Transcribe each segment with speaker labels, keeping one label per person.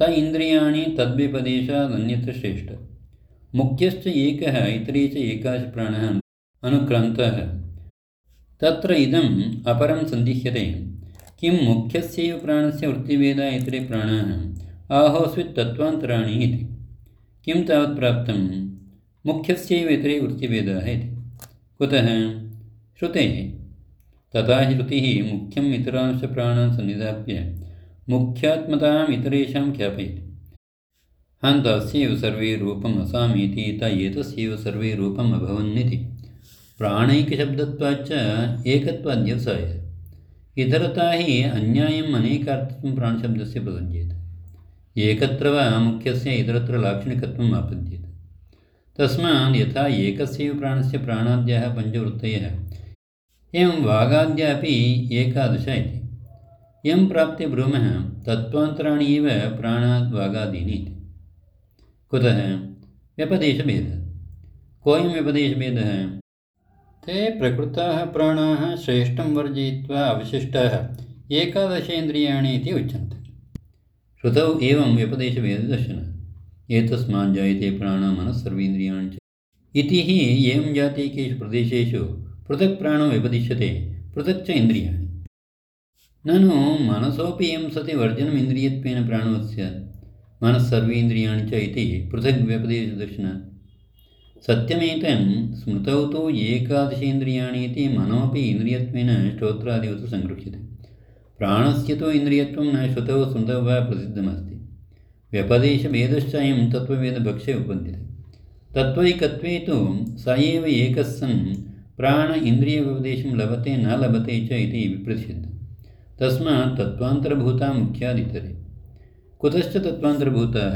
Speaker 1: त इन्द्रियाणि तद्व्यपदेशादन्यत्र श्रेष्ठ। मुख्यश्च एकः इतरे च एकादश प्राणः अनुक्रान्तः। तत्र इदम् अपरं सन्दिह्यते। किं मुख्यस्यैव प्राणस्य वृत्तिभेदा इतरे प्राणाः आहोस्वित् तत्त्वान्तराणि इति। किं तावत् प्राप्तं? मुख्यस्यैव इतरे वृत्तिभेदाः इति। कुतः? श्रुतेः। तथा हि श्रुतिः मुख्यम् इतरांश्च प्राणान् सन्निधाप्य मुख्यात्मताम् इतरेषां ख्यापयति। हन्तस्यैव सर्वे रूपम् असामीति त एतस्यैव सर्वे रूपम् अभवन्निति। प्राणैक्यशब्दत्वाच्च एकत्वाध्यवसायः। इतरता हि अन्यायम् अनेकार्थत्वं प्राणशब्दस्य प्रसज्येत। एकत्र वा मुख्यस्य इतरत्र लाक्षणिकत्वम् आपद्येत। तस्मात् यथा एकस्यैव प्राणस्य प्राणाद्याः पञ्चवृत्तयः एवं वागाद्यापि एकादश इति। यं प्राप्ते ब्रूमः तत्त्वान्तराणि एव प्राणाद्वागादीनि इति। कुतः? व्यपदेशभेदः। कोऽयं व्यपदेशभेदः? ते प्रकृताः प्राणाः श्रेष्ठं वर्जयित्वा अवशिष्टाः एकादशेन्द्रियाणि इति उच्यन्ते। श्रुतौ एवं व्यपदेशभेददर्शनम्। एतस्मात् जायते प्राणः मनः सर्वेन्द्रियाणि च इति हि एवं जातीकेषु प्रदेशेषु पृथक् प्राणो व्यपदिश्यते, पृथक् च इन्द्रियाणि। ननु मनसोऽपि एवं सति वर्जनम् इन्द्रियत्वेन प्राणवत् मनः सर्वेन्द्रियाणि च इति पृथग् व्यपदेशदर्शनात्। सत्यमेतं स्मृतौ तु एकादशेन्द्रियाणि इति मनोऽपि इन्द्रियत्वेन श्रोत्रादिवत् सङ्गृह्यते। प्राणस्य तु इन्द्रियत्वं न श्रुतौ स्मृतौ वा प्रसिद्धमस्ति। व्यपदेशभेदश्च अयं तत्त्ववेदभक्षे उपपद्यते। तत्त्वैकत्वे तु स एव एकः सन् प्राण इन्द्रियव्यपदेशं लभते न लभते च इति विप्रतिषिद्धम्। तस्मात् तत्त्वान्तरभूता मुख्यादितरे। कुतश्च तत्त्वान्तरभूताः?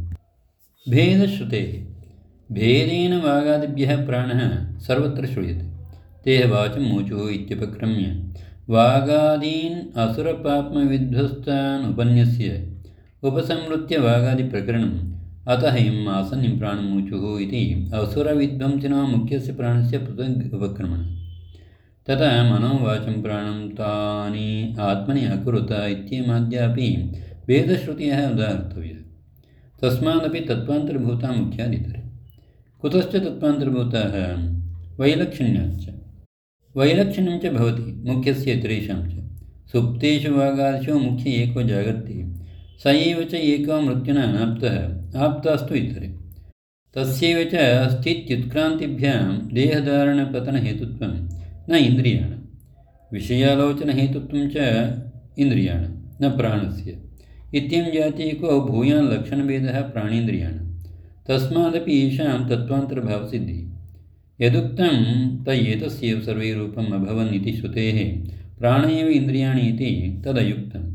Speaker 1: भेदश्रुतेः। भेदेन वागादिभ्यः प्राणः सर्वत्र श्रूयते। तेह वाचं मूचुः इत्युपक्रम्य वागादीन् असुरपाप्मविध्वस्तान् उपन्यस्य उपसंहृत्य वागादिप्रकरणम् अतः इम् आसन्निं प्राणमूचुः इति असुरविध्वंसिनो मुख्यस्य प्राणस्य पृथग् उपक्रमणम्। तथा मनोवाचं प्राणं तानि आत्मनि अकुरुत इत्येमाद्यापि भेदश्रुतयः उदाहर्तव्यः। तस्मादपि तत्त्वान्तरभूता मुख्यादितरे। कुतश्च तत्त्वान्तरभूताः? वैलक्षण्याच्च। वैलक्षण्यं च भवति मुख्यस्य इतरेषां च। सुप्तेषु वागादिषु मुख्य एको जागर्ति, स एव च एको मृत्युना अनाप्तः, आप्तास्तु इतरे। तस्यैव च स्थित्युत्क्रान्तिभ्यां देहधारणपतनहेतुत्वं न इन्द्रियाणां, विषयालोचनहेतुत्वं च इन्द्रियाणां न प्राणस्य इत्यं जातीको भूयान् लक्षणभेदः प्राणेन्द्रियाणां। तस्मादपि येषां तत्त्वान्तरभावसिद्धिः। यदुक्तं त एतस्यैव सर्वे रूपम् अभवन् इति श्रुतेः प्राण एव इन्द्रियाणि इति तदयुक्तम्।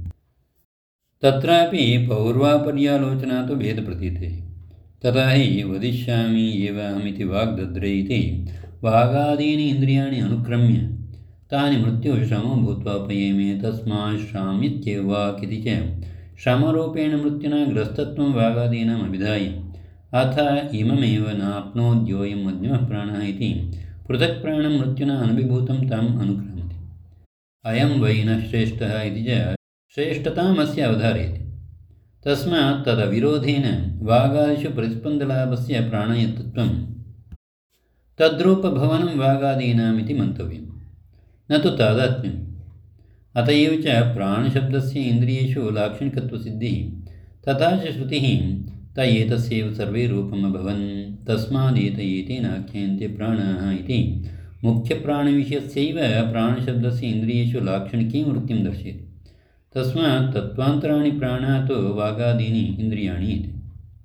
Speaker 1: तत्रापि पौर्वापर्यालोचनात् भेदप्रतीतेः। तथा हि वदिष्यामि एव अहमिति वाग्दद्रे इति वागादीनि इन्द्रियाणि अनुक्रम्य तानि मृत्युः श्रमो भूत्वा उपयेमे तस्मात् श्राम्यत्येव वाक् इति च श्रमरूपेण मृत्युना ग्रस्तत्वं वागादीनाम् अभिधाय अथ इममेव नाप्नोद्योऽयं मध्यमः प्राणः इति पृथक् प्राणं मृत्युना अनभिभूतं तम् अनुक्रामति। अयं वै न श्रेष्ठः इति च श्रेष्ठतामस्य अवधारयति। तस्मात् तदविरोधेन वागादिषु प्रतिस्पन्दलाभस्य प्राणयतत्वं तद्रूपभवनं वागादीनामिति मन्तव्यं, न तु तादात्म्यम्। अत एव च प्राणशब्दस्य इन्द्रियेषु लाक्षणिकत्वसिद्धिः। तथा च श्रुतिः त एतस्यैव सर्वे रूपम् अभवन् तस्मादेत एतेनाख्यान्ते प्राणाः इति मुख्यप्राणविषयस्यैव प्राणशब्दस्य इन्द्रियेषु लाक्षणिकीं वृत्तिं दर्शयति। तस्मात् तत्त्वान्तराणि प्राणात् वागादीनि इन्द्रियाणि इति।